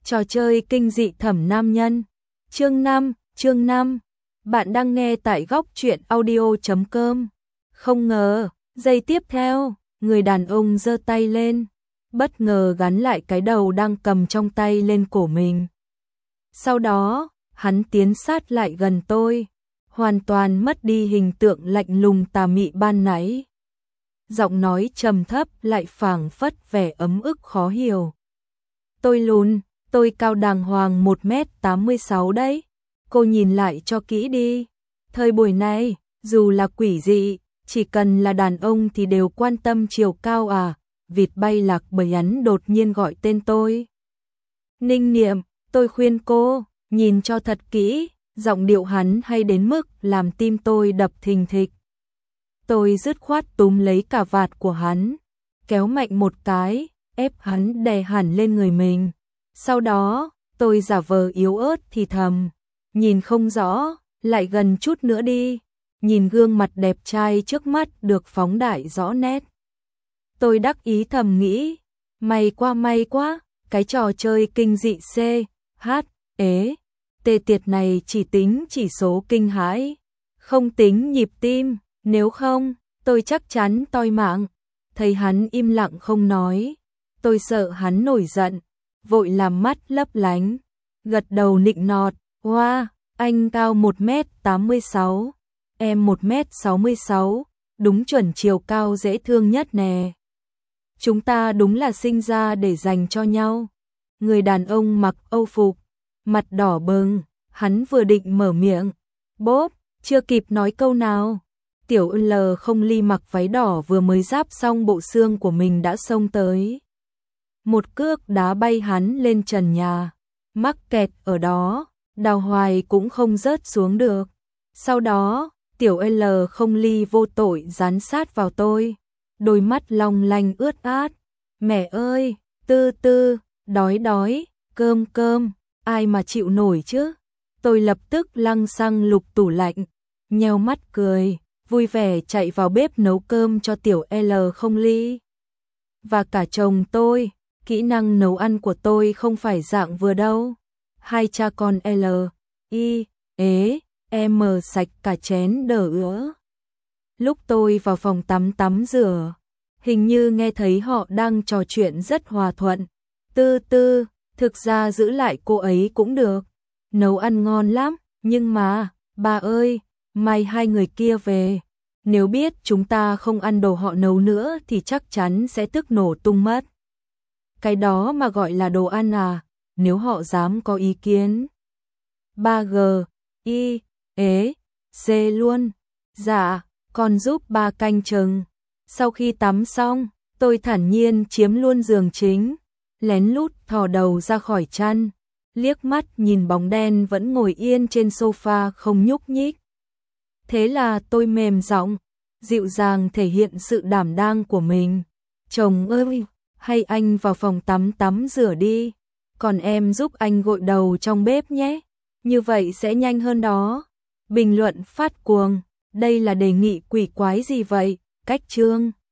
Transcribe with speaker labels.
Speaker 1: Trò chơi kinh dị thẩm nam nhân. Chương 5. Bạn đang nghe tại góc truyện audio.com. Không ngờ, giây tiếp theo, người đàn ông giơ tay lên, bất ngờ gắn lại cái đầu đang cầm trong tay lên cổ mình. Sau đó, hắn tiến sát lại gần tôi, hoàn toàn mất đi hình tượng lạnh lùng tà mị ban nãy. Giọng nói trầm thấp lại phảng phất vẻ ấm ức khó hiểu. Tôi lùn, tôi cao đàng hoàng 1m86 đấy. Cô nhìn lại cho kỹ đi. Thời buổi này, dù là quỷ dị, chỉ cần là đàn ông thì đều quan tâm chiều cao à. Vịt bay lạc bầy hắn đột nhiên gọi tên tôi. Ninh Niệm, tôi khuyên cô, nhìn cho thật kỹ. Giọng điệu hắn hay đến mức làm tim tôi đập thình thịch. Tôi dứt khoát túm lấy cà vạt của hắn, kéo mạnh một cái, ép hắn đè hẳn lên người mình. Sau đó, tôi giả vờ yếu ớt thì thầm, nhìn không rõ, lại gần chút nữa đi. Nhìn gương mặt đẹp trai trước mắt được phóng đại rõ nét. Tôi đắc ý thầm nghĩ, may quá, cái trò chơi kinh dị C, H, ế, tê tiệt này chỉ tính chỉ số kinh hãi, không tính nhịp tim, nếu không, tôi chắc chắn toi mạng. Thấy hắn im lặng không nói, tôi sợ hắn nổi giận, vội làm mắt lấp lánh, gật đầu nịnh nọt, "Wow, anh cao 1m86, em 1m66, đúng chuẩn chiều cao dễ thương nhất nè. Chúng ta đúng là sinh ra để dành cho nhau." Người đàn ông mặc âu phục, mặt đỏ bừng, hắn vừa định mở miệng, bốp, chưa kịp nói câu nào, Tiểu L không ly mặc váy đỏ vừa mới ráp xong bộ xương của mình đã xông tới. Một cước đá bay hắn lên trần nhà, mắc kẹt ở đó, đào hoài cũng không rớt xuống được. Sau đó, Tiểu L không ly vô tội dán sát vào tôi, đôi mắt long lanh ướt át. Mẹ ơi, tư, đói, cơm, ai mà chịu nổi chứ? Tôi lập tức lăng xăng lục tủ lạnh, nheo mắt cười, vui vẻ chạy vào bếp nấu cơm cho Tiểu L không ly. Và cả chồng tôi, kỹ năng nấu ăn của tôi không phải dạng vừa đâu. Hai cha con L, I, ế, M sạch cả chén đờ ứa. Lúc tôi vào phòng tắm rửa, hình như nghe thấy họ đang trò chuyện rất hòa thuận. Tư, thực ra giữ lại cô ấy cũng được. Nấu ăn ngon lắm, nhưng mà, bà ơi, mai hai người kia về. Nếu biết chúng ta không ăn đồ họ nấu nữa thì chắc chắn sẽ tức nổ tung mất. Cái đó mà gọi là đồ ăn à, nếu họ dám có ý kiến. 3G, I, ế, C luôn. Dạ, con giúp ba canh chừng. Sau khi tắm xong, tôi thản nhiên chiếm luôn giường chính, lén lút thò đầu ra khỏi chăn, liếc mắt nhìn bóng đen vẫn ngồi yên trên sofa không nhúc nhích. Thế là tôi mềm giọng, dịu dàng thể hiện sự đảm đang của mình. Chồng ơi, hay anh vào phòng tắm rửa đi, còn em giúp anh gội đầu trong bếp nhé, như vậy sẽ nhanh hơn đó. Bình luận phát cuồng, đây là đề nghị quỷ quái gì vậy, cách chương.